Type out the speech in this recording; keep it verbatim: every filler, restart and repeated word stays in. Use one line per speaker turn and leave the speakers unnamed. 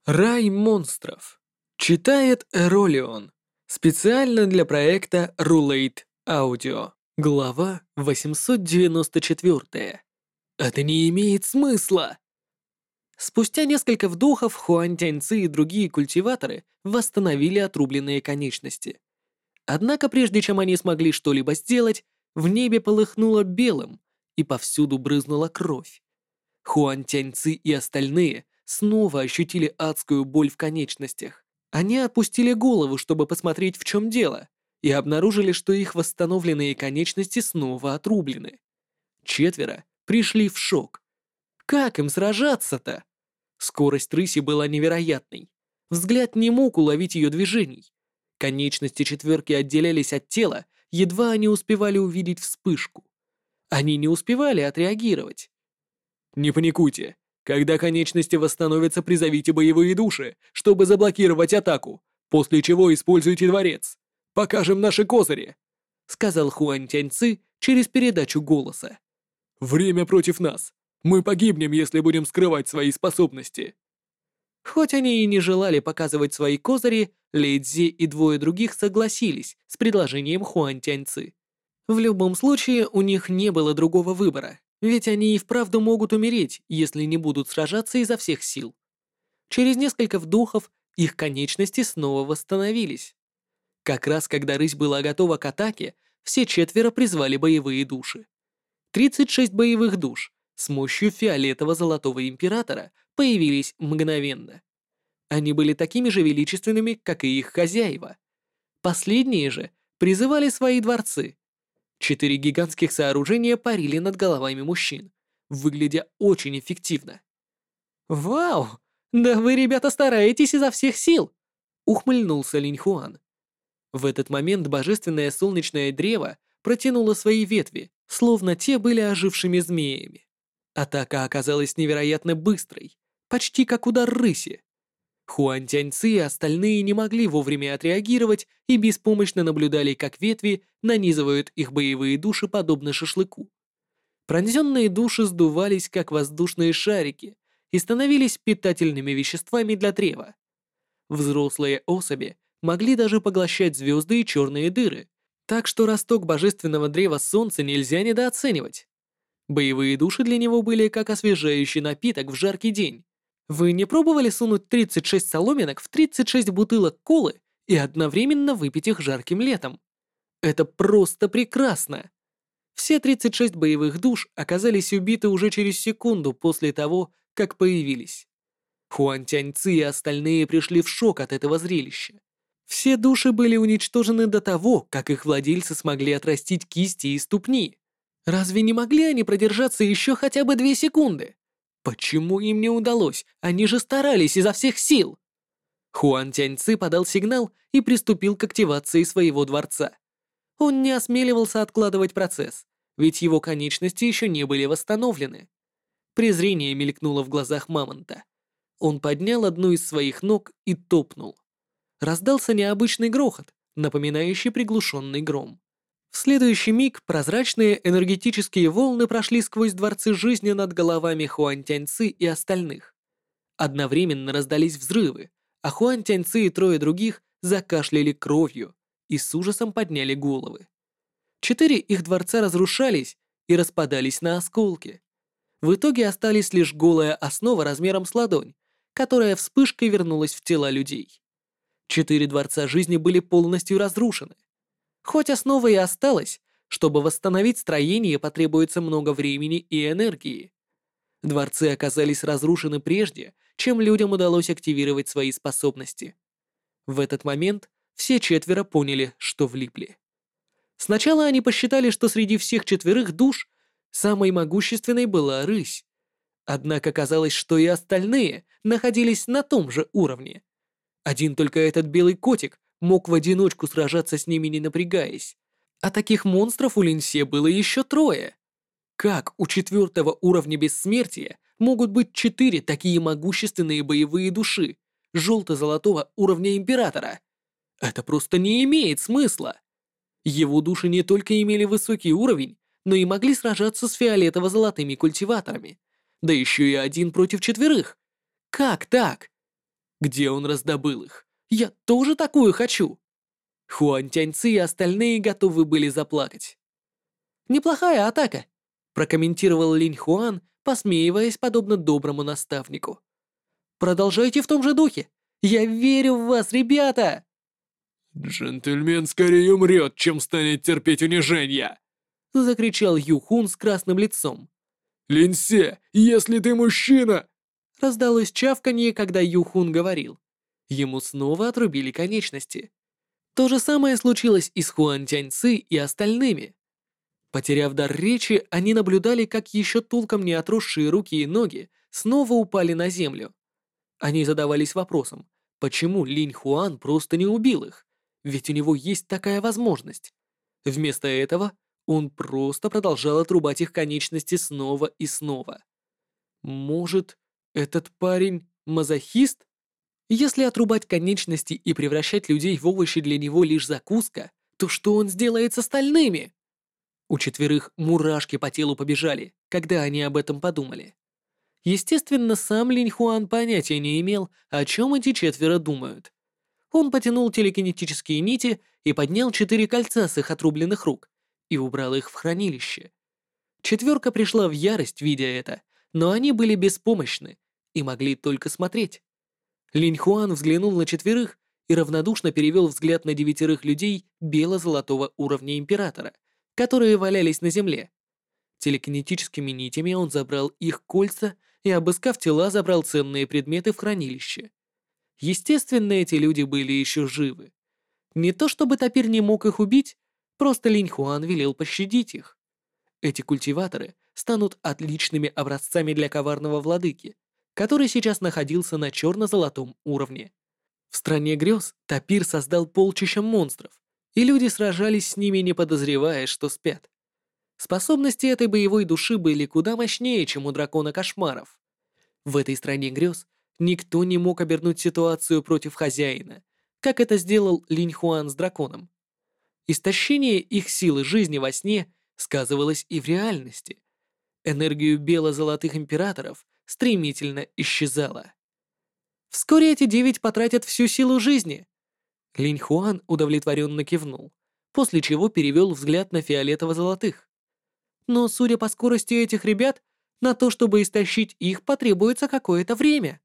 Рай монстров. Читает Эролион. Специально для проекта Rulate Audio. Глава восемьсот девяносто четыре. Это не имеет смысла. Спустя несколько вдохов Хуань Тяньци и другие культиваторы восстановили отрубленные конечности. Однако прежде чем они смогли что-либо сделать, в небе полыхнуло белым, и повсюду брызнула кровь. Хуань Тяньци и остальные снова ощутили адскую боль в конечностях. Они опустили голову, чтобы посмотреть, в чем дело, и обнаружили, что их восстановленные конечности снова отрублены. Четверо пришли в шок. Как им сражаться-то? Скорость рыси была невероятной. Взгляд не мог уловить ее движений. Конечности четверки отделялись от тела, едва они успевали увидеть вспышку. Они не успевали отреагировать. «Не паникуйте. Когда конечности восстановятся, призовите боевые души, чтобы заблокировать атаку, после чего используйте дворец. Покажем наши козыри», — сказал Хуань Тяньци через передачу голоса. «Время против нас. Мы погибнем, если будем скрывать свои способности». Хоть они и не желали показывать свои козыри, Лэй Цзи и двое других согласились с предложением Хуань Тяньци. В любом случае, у них не было другого выбора. Ведь они и вправду могут умереть, если не будут сражаться изо всех сил. Через несколько вдохов их конечности снова восстановились. Как раз когда рысь была готова к атаке, все четверо призвали боевые души. тридцать шесть боевых душ с мощью фиолетово-золотого императора появились мгновенно. Они были такими же величественными, как и их хозяева. Последние же призывали свои дворцы. Четыре гигантских сооружения парили над головами мужчин, выглядя очень эффективно. «Вау! Да вы, ребята, стараетесь изо всех сил!» — ухмыльнулся Линь Хуан. В этот момент божественное солнечное древо протянуло свои ветви, словно те были ожившими змеями. Атака оказалась невероятно быстрой, почти как удар рыси. Хуань Тяньци и остальные не могли вовремя отреагировать и беспомощно наблюдали, как ветви нанизывают их боевые души подобно шашлыку. Пронзенные души сдувались, как воздушные шарики, и становились питательными веществами для древа. Взрослые особи могли даже поглощать звезды и черные дыры, так что росток божественного древа солнца нельзя недооценивать. Боевые души для него были как освежающий напиток в жаркий день. Вы не пробовали сунуть тридцать шесть соломинок в тридцать шесть бутылок колы и одновременно выпить их жарким летом? Это просто прекрасно! Все тридцать шесть боевых душ оказались убиты уже через секунду после того, как появились. Хуань Тяньци и остальные пришли в шок от этого зрелища. Все души были уничтожены до того, как их владельцы смогли отрастить кисти и ступни. Разве не могли они продержаться еще хотя бы две секунды? Почему им не удалось? Они же старались изо всех сил. Хуан Тяньци подал сигнал и приступил к активации своего дворца. Он не осмеливался откладывать процесс, ведь его конечности еще не были восстановлены. Презрение мелькнуло в глазах мамонта. Он поднял одну из своих ног и топнул. Раздался необычный грохот, напоминающий приглушенный гром. В следующий миг прозрачные энергетические волны прошли сквозь дворцы жизни над головами Хуань Тяньци и остальных. Одновременно раздались взрывы, а Хуань Тяньци и трое других закашляли кровью и с ужасом подняли головы. Четыре их дворца разрушались и распадались на осколки. В итоге остались лишь голая основа размером с ладонь, которая вспышкой вернулась в тела людей. Четыре дворца жизни были полностью разрушены. Хоть основа и осталась, чтобы восстановить строение потребуется много времени и энергии. Дворцы оказались разрушены прежде, чем людям удалось активировать свои способности. В этот момент все четверо поняли, что влипли. Сначала они посчитали, что среди всех четверых душ самой могущественной была рысь. Однако казалось, что и остальные находились на том же уровне. Один только этот белый котик мог в одиночку сражаться с ними, не напрягаясь. А таких монстров у Линьсе было еще трое. Как у четвертого уровня бессмертия могут быть четыре такие могущественные боевые души желто-золотого уровня императора? Это просто не имеет смысла. Его души не только имели высокий уровень, но и могли сражаться с фиолетово-золотыми культиваторами. Да еще и один против четверых. Как так? Где он раздобыл их? Я тоже такую хочу!» Хуан Тяньци и остальные готовы были заплакать. «Неплохая атака», — прокомментировал Линь Хуан, посмеиваясь подобно доброму наставнику. «Продолжайте в том же духе! Я верю в вас, ребята!»
«Джентльмен скорее умрет, чем станет терпеть унижения!»
— закричал Ю Хун с красным лицом.
«Линьсе, если ты мужчина!»
Раздалось чавканье, когда Ю Хун говорил. Ему снова отрубили конечности. То же самое случилось и с Хуан Тяньци и остальными. Потеряв дар речи, они наблюдали, как еще толком не отросшие руки и ноги снова упали на землю. Они задавались вопросом, почему Линь Хуан просто не убил их, ведь у него есть такая возможность. Вместо этого он просто продолжал отрубать их конечности снова и снова. Может, этот парень мазохист? Если отрубать конечности и превращать людей в овощи для него лишь закуска, то что он сделает с остальными? У четверых мурашки по телу побежали, когда они об этом подумали. Естественно, сам Линь Хуан понятия не имел, о чем эти четверо думают. Он потянул телекинетические нити и поднял четыре кольца с их отрубленных рук и убрал их в хранилище. Четверка пришла в ярость, видя это, но они были беспомощны и могли только смотреть. Линь Хуан взглянул на четверых и равнодушно перевел взгляд на девятерых людей бело-золотого уровня Императора, которые валялись на земле. Телекинетическими нитями он забрал их кольца и, обыскав тела, забрал ценные предметы в хранилище. Естественно, эти люди были еще живы. Не то чтобы Тапир не мог их убить, просто Линь Хуан велел пощадить их. Эти культиваторы станут отличными образцами для коварного владыки, который сейчас находился на черно-золотом уровне. В стране грез Тапир создал полчища монстров, и люди сражались с ними, не подозревая, что спят. Способности этой боевой души были куда мощнее, чем у дракона кошмаров. В этой стране грез никто не мог обернуть ситуацию против хозяина, как это сделал Линь Хуан с драконом. Истощение их силы жизни во сне сказывалось и в реальности. Энергию бело-золотых императоров стремительно исчезала. Вскоре эти девять потратят всю силу жизни. Линь Хуан удовлетворенно кивнул, после чего перевел взгляд на фиолетово-золотых. Но, судя по скорости этих ребят, на то, чтобы истощить их, потребуется какое-то время.